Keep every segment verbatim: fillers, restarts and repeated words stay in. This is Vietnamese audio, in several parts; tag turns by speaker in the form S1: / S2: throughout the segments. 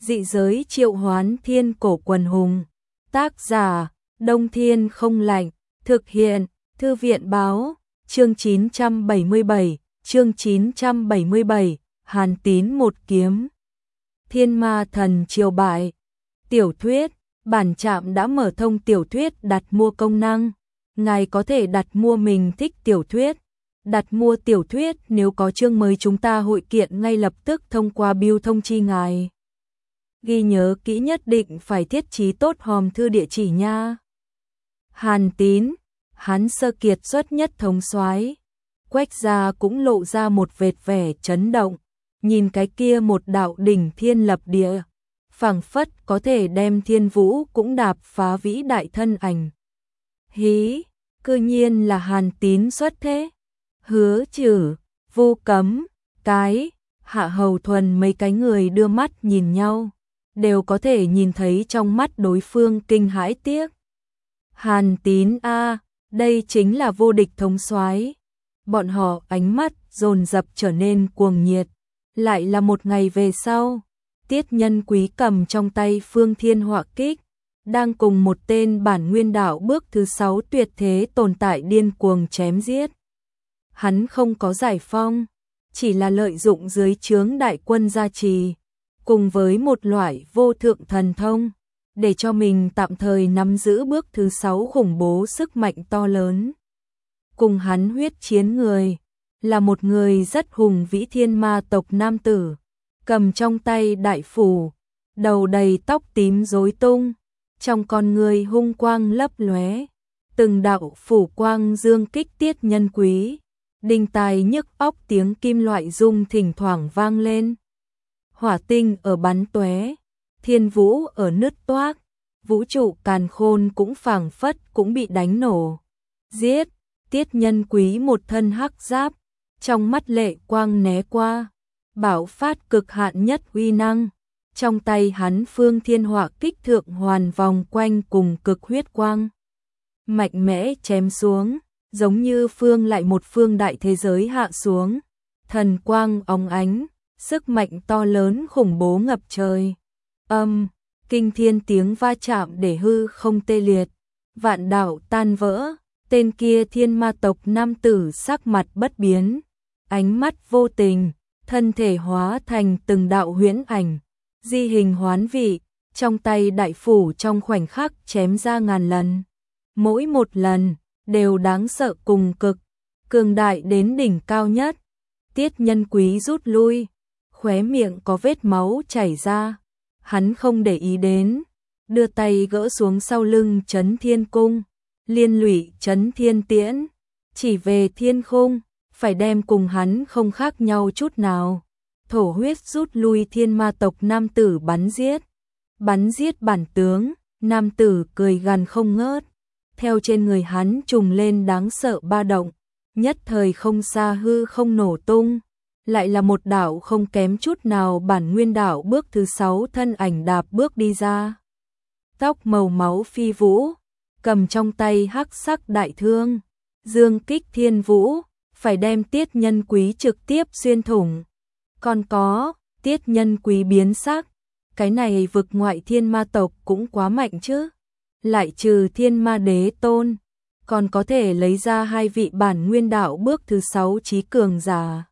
S1: Dị giới triệu hoán thiên cổ quần hùng. Tác giả, Đông Thiên không lạnh. Thực hiện, Thư viện báo. Chương chín trăm bảy mươi bảy, chương chín trăm bảy mươi bảy, Hàn Tín một kiếm. Thiên ma thần triều bại. Tiểu thuyết, bản trạm đã mở thông tiểu thuyết đặt mua công năng. Ngài có thể đặt mua mình thích tiểu thuyết. Đặt mua tiểu thuyết nếu có chương mới chúng ta hội kiện ngay lập tức thông qua bưu thông chi ngài. Ghi nhớ kỹ nhất định phải thiết trí tốt hòm thư địa chỉ nha. Hàn Tín, hắn sơ kiệt xuất nhất thống soái. Quách gia cũng lộ ra một vệt vẻ chấn động, nhìn cái kia một đạo đỉnh thiên lập địa, phảng phất có thể đem thiên vũ cũng đạp phá vĩ đại thân ảnh. Hí, cư nhiên là Hàn Tín xuất thế. Hứa Trừ, Vô Cấm, Cái, Hạ Hầu Thuần mấy cái người đưa mắt nhìn nhau, đều có thể nhìn thấy trong mắt đối phương kinh hãi tiếc. Hàn Tín a, đây chính là vô địch thống soái. Bọn họ ánh mắt dồn dập trở nên cuồng nhiệt. Lại là một ngày về sau, Tiết Nhân Quý cầm trong tay Phương Thiên Họa Kích, đang cùng một tên bản nguyên đạo bước thứ sáu tuyệt thế tồn tại điên cuồng chém giết. Hắn không có giải phong, chỉ là lợi dụng dưới trướng đại quân gia trì, cùng với một loại vô thượng thần thông, để cho mình tạm thời nắm giữ bước thứ sáu khủng bố sức mạnh to lớn. Cùng hắn huyết chiến người, là một người rất hùng vĩ thiên ma tộc nam tử, cầm trong tay đại phủ, đầu đầy tóc tím rối tung, trong con người hung quang lấp lóe, từng đạo phủ quang dương kích Tiết Nhân Quý, đinh tai nhức óc tiếng kim loại rung thỉnh thoảng vang lên. Hỏa tinh ở bắn tóe, thiên vũ ở nứt toác, vũ trụ càn khôn cũng phảng phất cũng bị đánh nổ. Giết, Tiết Nhân Quý một thân hắc giáp, trong mắt lệ quang né qua, bảo phát cực hạn nhất uy năng. Trong tay hắn Phương Thiên Họa Kích thượng hoàn vòng quanh cùng cực huyết quang. Mạnh mẽ chém xuống, giống như phương lại một phương đại thế giới hạ xuống. Thần quang óng ánh, sức mạnh to lớn khủng bố ngập trời. Âm, kinh thiên tiếng va chạm để hư không tê liệt, vạn đạo tan vỡ. Tên kia thiên ma tộc nam tử sắc mặt bất biến, ánh mắt vô tình, thân thể hóa thành từng đạo huyễn ảnh, di hình hoán vị, trong tay đại phủ trong khoảnh khắc chém ra ngàn lần. Mỗi một lần, đều đáng sợ cùng cực, cường đại đến đỉnh cao nhất. Tiết Nhân Quý rút lui, khóe miệng có vết máu chảy ra, hắn không để ý đến, đưa tay gỡ xuống sau lưng Chấn Thiên Cung, liên lụy Chấn Thiên Tiễn, chỉ về thiên khung, phải đem cùng hắn không khác nhau chút nào. Thổ huyết rút lui thiên ma tộc nam tử bắn giết, bắn giết bản tướng, nam tử cười gằn không ngớt, theo trên người hắn trùng lên đáng sợ ba động, nhất thời không xa hư không nổ tung, lại là một đạo không kém chút nào bản nguyên đạo bước thứ sáu thân ảnh đạp bước đi ra. Tóc màu máu phi vũ, cầm trong tay hắc sắc đại thương, dương kích thiên vũ, phải đem Tiết Nhân Quý trực tiếp xuyên thủng. Còn có, Tiết Nhân Quý biến sắc, cái này vực ngoại thiên ma tộc cũng quá mạnh chứ. Lại trừ thiên ma đế tôn, còn có thể lấy ra hai vị bản nguyên đạo bước thứ sáu trí cường giả.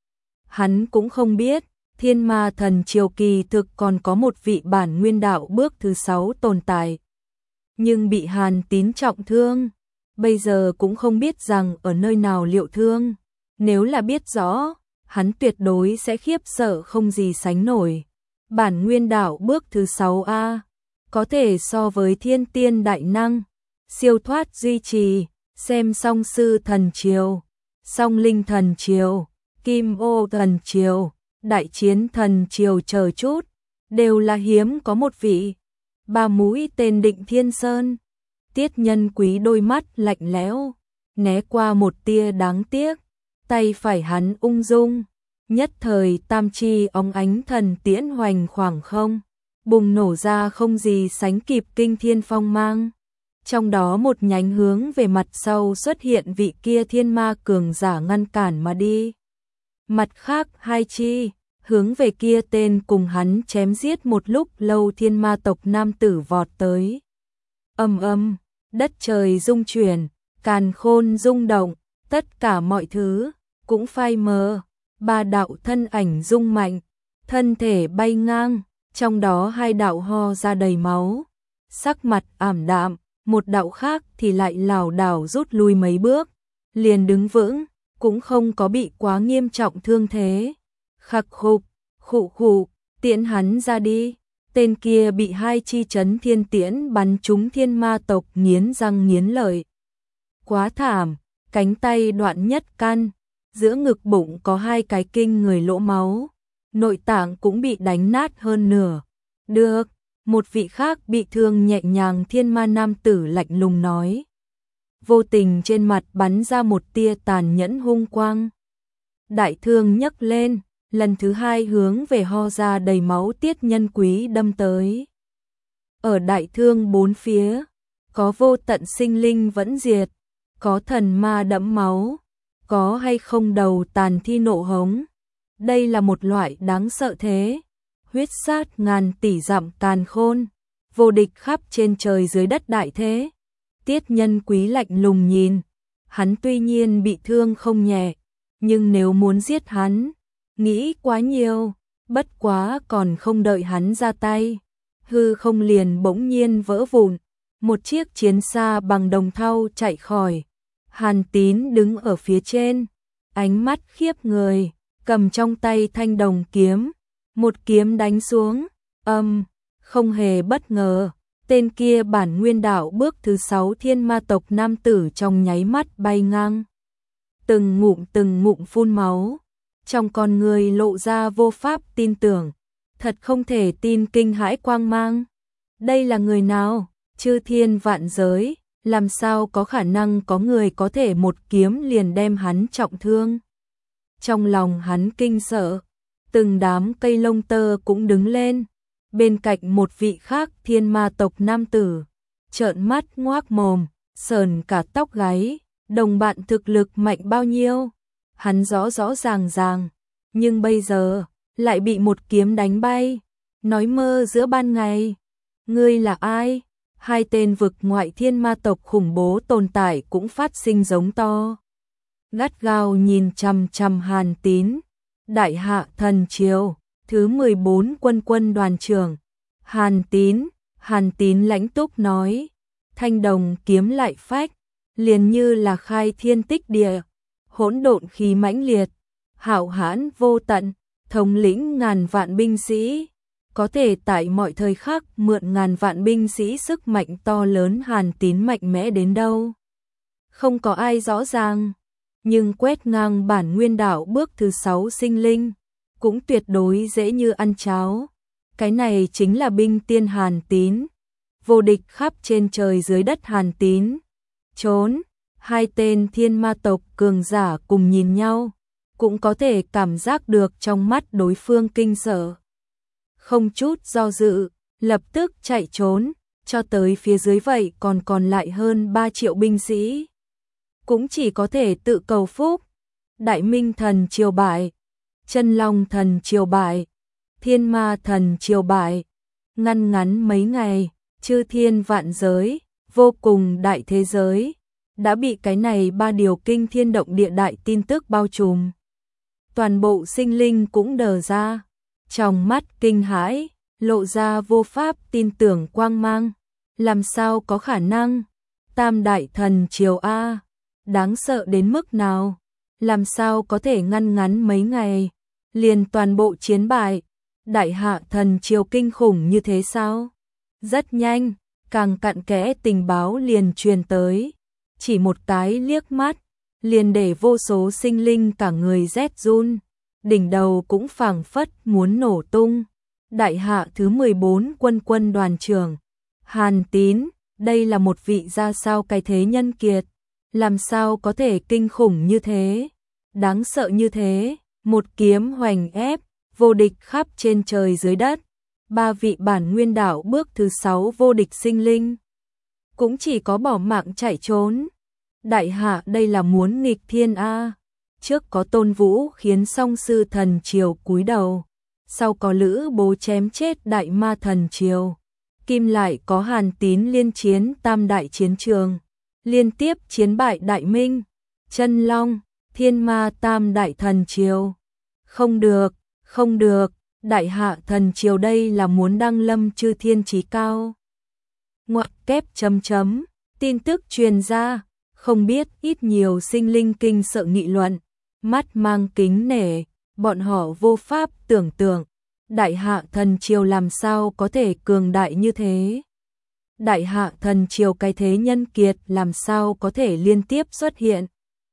S1: Hắn cũng không biết, thiên ma thần triều kỳ thực còn có một vị bản nguyên đạo bước thứ sáu tồn tại. Nhưng bị Hàn Tín trọng thương, bây giờ cũng không biết rằng ở nơi nào liệu thương. Nếu là biết rõ, hắn tuyệt đối sẽ khiếp sợ không gì sánh nổi. Bản nguyên đạo bước thứ sáu a, có thể so với thiên tiên đại năng, siêu thoát duy trì, xem song sư thần triều, song linh thần triều, kim ô thần triều, đại chiến thần triều chờ chút, đều là hiếm có một vị. Ba mũi tên Định Thiên Sơn. Tiết Nhân Quý đôi mắt lạnh lẽo, né qua một tia đáng tiếc, tay phải hắn ung dung, nhất thời tam chi óng ánh thần tiễn hoành khoảng không, bùng nổ ra không gì sánh kịp kinh thiên phong mang. Trong đó một nhánh hướng về mặt sau xuất hiện vị kia thiên ma cường giả ngăn cản mà đi. Mặt khác hai chi, hướng về kia tên cùng hắn chém giết một lúc lâu thiên ma tộc nam tử vọt tới. Ầm ầm, đất trời rung chuyển, càn khôn rung động, tất cả mọi thứ cũng phai mờ, ba đạo thân ảnh rung mạnh, thân thể bay ngang, trong đó hai đạo ho ra đầy máu, sắc mặt ảm đạm, một đạo khác thì lại lảo đảo rút lui mấy bước, liền đứng vững, cũng không có bị quá nghiêm trọng thương thế. Khặc khục, khụ khụ, tiễn hắn ra đi. Tên kia bị hai chi chấn thiên tiễn bắn trúng thiên ma tộc nghiến răng nghiến lợi. Quá thảm, cánh tay đoạn nhất căn, giữa ngực bụng có hai cái kinh người lỗ máu, nội tạng cũng bị đánh nát hơn nửa. Được, một vị khác bị thương nhẹ nhàng thiên ma nam tử lạnh lùng nói. Vô tình trên mặt bắn ra một tia tàn nhẫn hung quang. Đại thương nhấc lên, lần thứ hai hướng về ho ra đầy máu Tiết Nhân Quý đâm tới. Ở đại thương bốn phía, có vô tận sinh linh vẫn diệt, có thần ma đẫm máu, có hay không đầu tàn thi nộ hống. Đây là một loại đáng sợ thế, huyết sát ngàn tỷ dặm càn khôn, vô địch khắp trên trời dưới đất đại thế. Tiết Nhân Quý lạnh lùng nhìn, hắn tuy nhiên bị thương không nhẹ, nhưng nếu muốn giết hắn, nghĩ quá nhiều, bất quá còn không đợi hắn ra tay, hư không liền bỗng nhiên vỡ vụn, một chiếc chiến xa bằng đồng thau chạy khỏi. Hàn Tín đứng ở phía trên, ánh mắt khiếp người, cầm trong tay thanh đồng kiếm, một kiếm đánh xuống, âm, không hề bất ngờ, tên kia bản nguyên đạo bước thứ sáu thiên ma tộc nam tử trong nháy mắt bay ngang. Từng ngụm từng ngụm phun máu, trong con người lộ ra vô pháp tin tưởng, thật không thể tin kinh hãi quang mang. Đây là người nào? Chư thiên vạn giới, làm sao có khả năng có người có thể một kiếm liền đem hắn trọng thương? Trong lòng hắn kinh sợ, từng đám cây lông tơ cũng đứng lên, bên cạnh một vị khác thiên ma tộc nam tử, trợn mắt ngoác mồm, sờn cả tóc gáy, đồng bạn thực lực mạnh bao nhiêu? Hắn rõ rõ ràng ràng, nhưng bây giờ lại bị một kiếm đánh bay, nói mơ giữa ban ngày. Ngươi là ai? Hai tên vực ngoại thiên ma tộc khủng bố tồn tại cũng phát sinh giống to. Gắt gao nhìn chằm chằm Hàn Tín. Đại hạ thần triều, thứ mười bốn quân quân đoàn trưởng. Hàn Tín, Hàn Tín lãnh túc nói, thanh đồng kiếm lại phách, liền như là khai thiên tích địa, hỗn độn khí mãnh liệt, hạo hãn vô tận, thống lĩnh ngàn vạn binh sĩ, có thể tại mọi thời khắc mượn ngàn vạn binh sĩ sức mạnh to lớn. Hàn Tín mạnh mẽ đến đâu, không có ai rõ ràng, nhưng quét ngang bản nguyên đạo bước thứ sáu sinh linh, cũng tuyệt đối dễ như ăn cháo. Cái này chính là binh tiên Hàn Tín, vô địch khắp trên trời dưới đất Hàn Tín. Trốn, hai tên thiên ma tộc cường giả cùng nhìn nhau, cũng có thể cảm giác được trong mắt đối phương kinh sợ. Không chút do dự, lập tức chạy trốn, cho tới phía dưới vậy còn còn lại hơn ba triệu binh sĩ. Cũng chỉ có thể tự cầu phúc. Đại Minh thần triều bại, Chân Long thần triều bại, Thiên Ma thần triều bại. Ngăn ngắn mấy ngày, chư thiên vạn giới, vô cùng đại thế giới, đã bị cái này ba điều kinh thiên động địa đại tin tức bao trùm. Toàn bộ sinh linh cũng đờ ra, trong mắt kinh hãi, lộ ra vô pháp tin tưởng quang mang. Làm sao có khả năng? Tam đại thần triều A, đáng sợ đến mức nào? Làm sao có thể ngăn ngắn mấy ngày, liền toàn bộ chiến bại? Đại hạ thần triều kinh khủng như thế sao? Rất nhanh, càng cặn kẽ tình báo liền truyền tới. Chỉ một cái liếc mắt, liền để vô số sinh linh cả người rét run, đỉnh đầu cũng phảng phất muốn nổ tung. Đại hạ thứ mười bốn quân quân đoàn trưởng, Hàn Tín, đây là một vị ra sao cái thế nhân kiệt, làm sao có thể kinh khủng như thế, đáng sợ như thế, một kiếm hoành ép, vô địch khắp trên trời dưới đất. Ba vị bản nguyên đạo bước thứ sáu vô địch sinh linh, cũng chỉ có bỏ mạng chạy trốn. Đại hạ đây là muốn nghịch thiên a. Trước có Tôn Vũ khiến song sư thần triều cúi đầu, sau có Lữ Bố chém chết đại ma thần triều, Kim lại có Hàn Tín liên chiến tam đại chiến trường, liên tiếp chiến bại Đại Minh, Chân Long, Thiên Ma tam đại thần triều. Không được, không được, đại hạ thần triều đây là muốn đăng lâm chư thiên chí cao. Ngoặc kép chấm chấm, tin tức truyền ra, không biết ít nhiều sinh linh kinh sợ nghị luận, mắt mang kính nể, bọn họ vô pháp tưởng tượng, đại hạ thần triều làm sao có thể cường đại như thế. Đại hạ thần triều cái thế nhân kiệt làm sao có thể liên tiếp xuất hiện.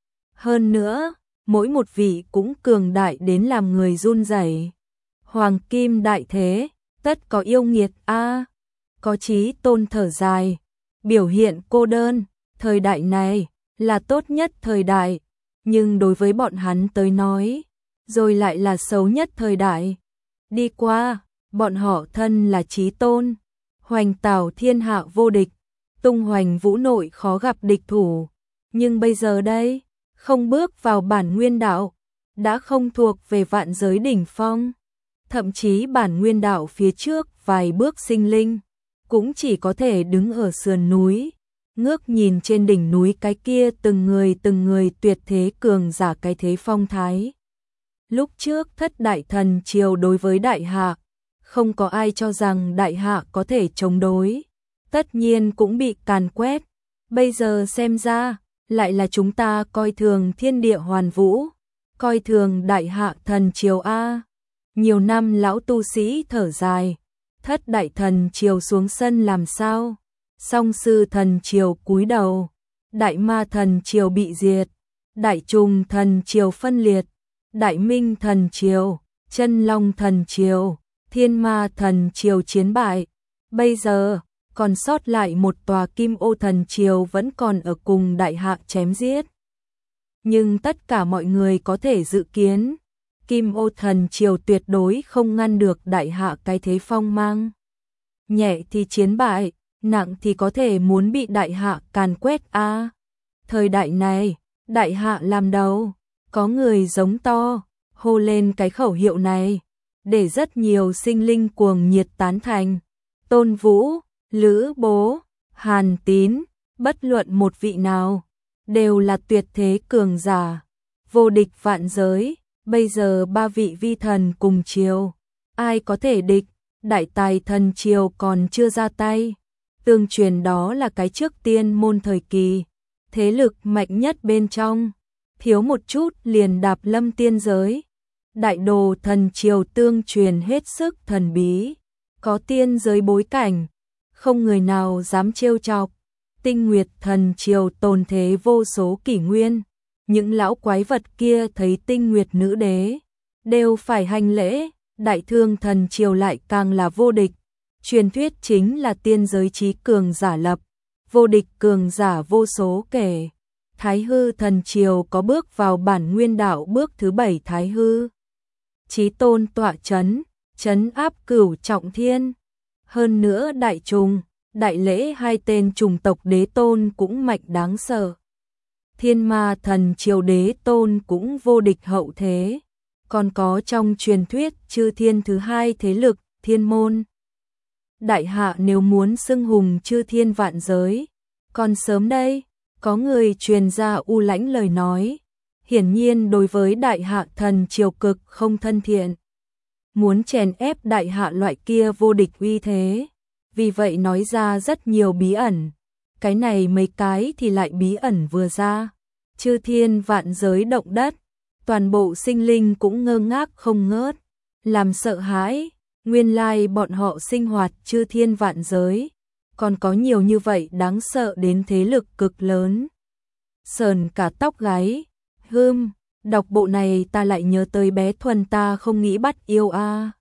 S1: Hơn nữa, mỗi một vị cũng cường đại đến làm người run rẩy. Hoàng kim đại thế, tất có yêu nghiệt a. Có Chí Tôn thở dài, biểu hiện cô đơn, thời đại này là tốt nhất thời đại, nhưng đối với bọn hắn tới nói, rồi lại là xấu nhất thời đại. Đi qua, bọn họ thân là Chí Tôn, hoành tảo thiên hạ vô địch, tung hoành vũ nội khó gặp địch thủ, nhưng bây giờ đây, không bước vào bản nguyên đạo, đã không thuộc về vạn giới đỉnh phong, thậm chí bản nguyên đạo phía trước vài bước sinh linh, cũng chỉ có thể đứng ở sườn núi, ngước nhìn trên đỉnh núi cái kia từng người từng người tuyệt thế cường giả cái thế phong thái. Lúc trước thất đại thần triều đối với đại hạ, không có ai cho rằng đại hạ có thể chống đối, tất nhiên cũng bị càn quét, bây giờ xem ra, lại là chúng ta coi thường thiên địa hoàn vũ, coi thường đại hạ thần triều A. Nhiều năm lão tu sĩ thở dài, thất đại thần triều xuống sân làm sao, song sư thần triều cúi đầu, đại ma thần triều bị diệt, đại trùng thần triều phân liệt, đại minh thần triều, chân long thần triều, thiên ma thần triều chiến bại, bây giờ còn sót lại một tòa kim ô thần triều vẫn còn ở cùng đại hạ chém giết. Nhưng tất cả mọi người có thể dự kiến, kim ô thần triều tuyệt đối không ngăn được đại hạ cái thế phong mang. Nhẹ thì chiến bại, nặng thì có thể muốn bị đại hạ càn quét a. À, thời đại này, đại hạ làm đầu, có người giống to, hô lên cái khẩu hiệu này, để rất nhiều sinh linh cuồng nhiệt tán thành. Tôn Vũ, Lữ Bố, Hàn Tín, bất luận một vị nào, đều là tuyệt thế cường giả, vô địch vạn giới, bây giờ ba vị vi thần cùng triều, ai có thể địch, đại tài thần triều còn chưa ra tay, tương truyền đó là cái trước tiên môn thời kỳ, thế lực mạnh nhất bên trong, thiếu một chút liền đạp lâm tiên giới, đại đồ thần triều tương truyền hết sức thần bí, có tiên giới bối cảnh, không người nào dám trêu chọc. Tinh Nguyệt thần triều tồn thế vô số kỷ nguyên, những lão quái vật kia thấy Tinh Nguyệt nữ đế đều phải hành lễ, đại thương thần triều lại càng là vô địch, truyền thuyết chính là tiên giới chí cường giả lập, vô địch cường giả vô số kể. Thái Hư thần triều có bước vào bản nguyên đạo bước thứ bảy Thái Hư, Chí Tôn tọa chấn, chấn áp cửu trọng thiên. Hơn nữa đại trùng, đại lễ hai tên trùng tộc đế tôn cũng mạnh đáng sợ. Thiên ma thần triều đế tôn cũng vô địch hậu thế. Còn có trong truyền thuyết chư thiên thứ hai thế lực, thiên môn. Đại hạ nếu muốn xưng hùng chư thiên vạn giới. Còn sớm đây, có người truyền ra u lãnh lời nói. Hiển nhiên đối với đại hạ thần triều cực không thân thiện. Muốn chèn ép đại hạ loại kia vô địch uy thế. Vì vậy nói ra rất nhiều bí ẩn. Cái này mấy cái thì lại bí ẩn vừa ra. Chư thiên vạn giới động đất. Toàn bộ sinh linh cũng ngơ ngác không ngớt. Làm sợ hãi. Nguyên lai bọn họ sinh hoạt chư thiên vạn giới. Còn có nhiều như vậy đáng sợ đến thế lực cực lớn. Sờn cả tóc gáy. Hưm, đọc bộ này ta lại nhớ tới bé Thuần ta không nghĩ bắt yêu a.